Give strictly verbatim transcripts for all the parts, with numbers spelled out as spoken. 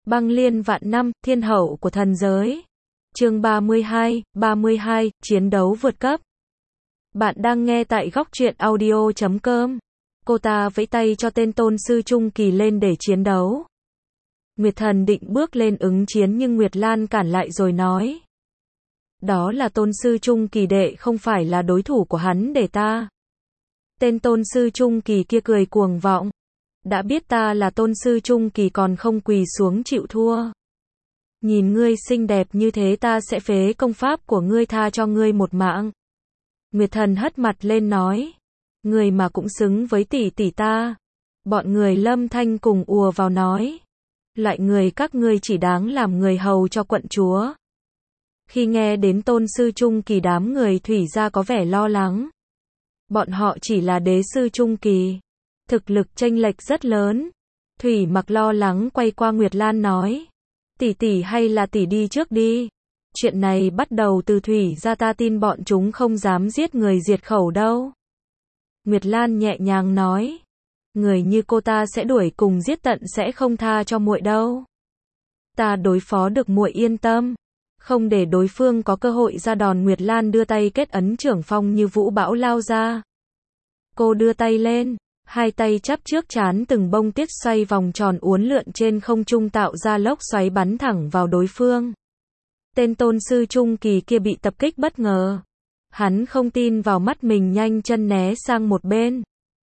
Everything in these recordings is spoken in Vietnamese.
Băng liên vạn năm, thiên hậu của thần giới. Chương ba mươi hai, ba mươi hai, chiến đấu vượt cấp. Bạn đang nghe tại góc truyện audio chấm com. Cô ta vẫy tay cho tên tôn sư trung kỳ lên để chiến đấu. Nguyệt Thần định bước lên ứng chiến nhưng Nguyệt Lan cản lại rồi nói. Đó là tôn sư trung kỳ đệ, không phải là đối thủ của hắn để ta. Tên tôn sư trung kỳ kia cười cuồng vọng. Đã biết ta là tôn sư trung kỳ còn không quỳ xuống chịu thua. Nhìn ngươi xinh đẹp như thế ta sẽ phế công pháp của ngươi tha cho ngươi một mạng. Nguyệt Thần hất mặt lên nói. Người mà cũng xứng với tỷ tỷ ta. Bọn người Lâm Thanh cùng ùa vào nói. Loại người các ngươi chỉ đáng làm người hầu cho quận chúa. Khi nghe đến tôn sư trung kỳ đám người Thủy gia có vẻ lo lắng. Bọn họ chỉ là đế sư trung kỳ. Thực lực chênh lệch rất lớn. Thủy Mặc lo lắng quay qua Nguyệt Lan nói. Tỷ tỷ hay là tỷ đi trước đi. Chuyện này bắt đầu từ Thủy gia, ta tin bọn chúng không dám giết người diệt khẩu đâu. Nguyệt Lan nhẹ nhàng nói. Người như cô ta sẽ đuổi cùng giết tận, sẽ không tha cho muội đâu. Ta đối phó được, muội yên tâm. Không để đối phương có cơ hội ra đòn. Nguyệt Lan đưa tay kết ấn trưởng phong như vũ bão lao ra. Cô đưa tay lên. Hai tay chắp trước trán, từng bông tiết xoay vòng tròn uốn lượn trên không trung tạo ra lốc xoáy bắn thẳng vào đối phương. Tên tôn sư trung kỳ kia bị tập kích bất ngờ. Hắn không tin vào mắt mình, nhanh chân né sang một bên.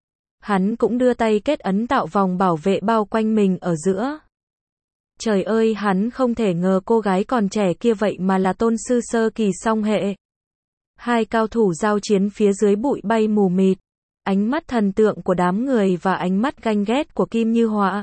Hắn cũng đưa tay kết ấn tạo vòng bảo vệ bao quanh mình ở giữa. Trời ơi, hắn không thể ngờ cô gái còn trẻ kia vậy mà là tôn sư sơ kỳ song hệ. Hai cao thủ giao chiến phía dưới bụi bay mù mịt. Ánh mắt thần tượng của đám người và ánh mắt ganh ghét của Kim Như Họa.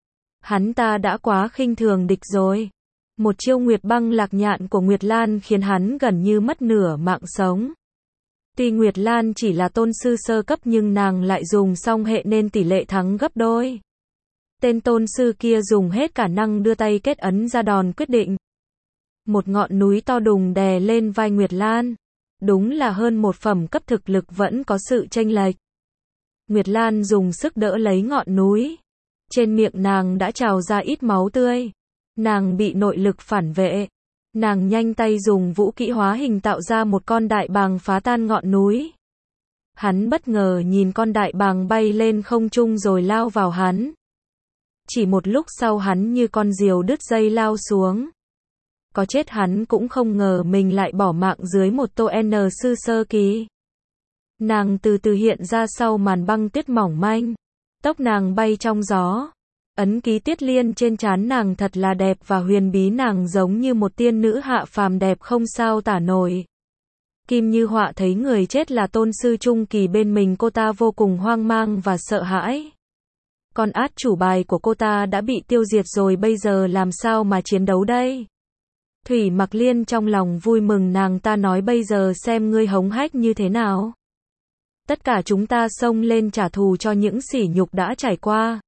Hắn ta đã quá khinh thường địch rồi. Một chiêu Nguyệt Băng Lạc Nhạn của Nguyệt Lan khiến hắn gần như mất nửa mạng sống. Tuy Nguyệt Lan chỉ là tôn sư sơ cấp nhưng nàng lại dùng song hệ nên tỷ lệ thắng gấp đôi. Tên tôn sư kia dùng hết khả năng đưa tay kết ấn ra đòn quyết định. Một ngọn núi to đùng đè lên vai Nguyệt Lan. Đúng là hơn một phẩm cấp thực lực vẫn có sự chênh lệch. Nguyệt Lan dùng sức đỡ lấy ngọn núi. Trên miệng nàng đã trào ra ít máu tươi. Nàng bị nội lực phản vệ. Nàng nhanh tay dùng vũ kỹ hóa hình tạo ra một con đại bàng phá tan ngọn núi. Hắn bất ngờ nhìn con đại bàng bay lên không trung rồi lao vào hắn. Chỉ một lúc sau hắn như con diều đứt dây lao xuống. Có chết hắn cũng không ngờ mình lại bỏ mạng dưới một tô N sư sơ kỳ. Nàng từ từ hiện ra sau màn băng tuyết mỏng manh. Tóc nàng bay trong gió. Ấn ký tiết liên trên trán nàng thật là đẹp và huyền bí, nàng giống như một tiên nữ hạ phàm đẹp không sao tả nổi. Kim Như Họa thấy người chết là tôn sư trung kỳ bên mình, cô ta vô cùng hoang mang và sợ hãi. Con át chủ bài của cô ta đã bị tiêu diệt rồi, bây giờ làm sao mà chiến đấu đây? Thủy Mặc Liên trong lòng vui mừng, nàng ta nói bây giờ xem ngươi hống hách như thế nào. Tất cả chúng ta xông lên trả thù cho những sỉ nhục đã trải qua.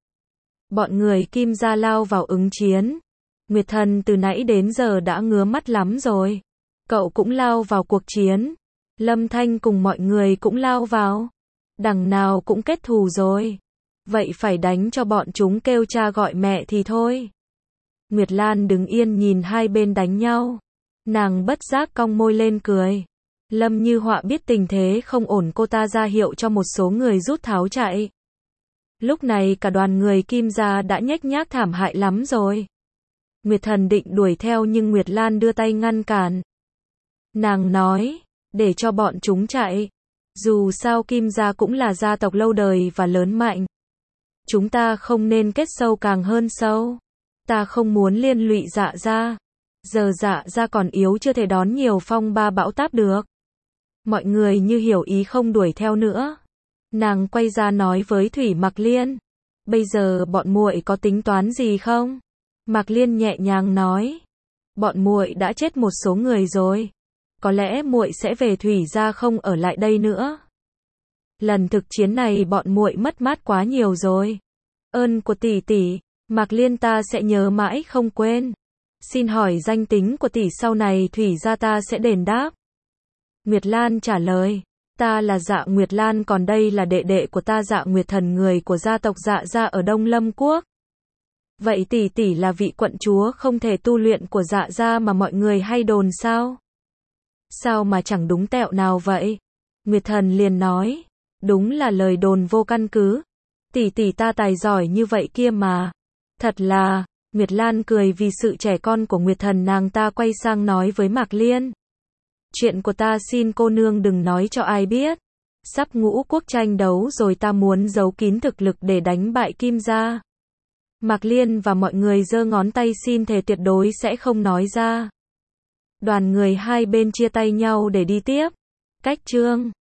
Bọn người Kim gia lao vào ứng chiến. Nguyệt Thần từ nãy đến giờ đã ngứa mắt lắm rồi. Cậu cũng lao vào cuộc chiến. Lâm Thanh cùng mọi người cũng lao vào. Đằng nào cũng kết thù rồi. Vậy phải đánh cho bọn chúng kêu cha gọi mẹ thì thôi. Nguyệt Lan đứng yên nhìn hai bên đánh nhau. Nàng bất giác cong môi lên cười. Lâm Như Họa biết tình thế không ổn, cô ta ra hiệu cho một số người rút tháo chạy. Lúc này cả đoàn người Kim gia đã nhếch nhác thảm hại lắm rồi. Nguyệt Thần định đuổi theo nhưng Nguyệt Lan đưa tay ngăn cản. Nàng nói, để cho bọn chúng chạy. Dù sao Kim gia cũng là gia tộc lâu đời và lớn mạnh. Chúng ta không nên kết sâu càng hơn sâu. Ta không muốn liên lụy Dạ gia. Giờ Dạ gia còn yếu, chưa thể đón nhiều phong ba bão táp được. Mọi người như hiểu ý không đuổi theo nữa. Nàng quay ra nói với Thủy Mặc Liên. Bây giờ bọn muội có tính toán gì không? Mặc Liên nhẹ nhàng nói. Bọn muội đã chết một số người rồi. Có lẽ muội sẽ về Thủy gia, không ở lại đây nữa. Lần thực chiến này bọn muội mất mát quá nhiều rồi. Ơn của tỷ tỷ, Mặc Liên ta sẽ nhớ mãi không quên. Xin hỏi danh tính của tỷ, sau này Thủy gia ta sẽ đền đáp. Nguyệt Lan trả lời. Ta là Dạ Nguyệt Lan, còn đây là đệ đệ của ta Dạ Nguyệt Thần, người của gia tộc Dạ gia ở Đông Lâm Quốc. Vậy tỷ tỷ là vị quận chúa không thể tu luyện của Dạ gia mà mọi người hay đồn sao? Sao mà chẳng đúng tẹo nào vậy? Nguyệt Thần liền nói, đúng là lời đồn vô căn cứ. Tỷ tỷ ta tài giỏi như vậy kia mà. Thật là, Nguyệt Lan cười vì sự trẻ con của Nguyệt Thần, nàng ta quay sang nói với Mạc Liên. Chuyện của ta xin cô nương đừng nói cho ai biết. Sắp ngũ quốc tranh đấu rồi, ta muốn giấu kín thực lực để đánh bại Kim gia. Mạc Liên và mọi người giơ ngón tay xin thề tuyệt đối sẽ không nói ra. Đoàn người hai bên chia tay nhau để đi tiếp. Cách chương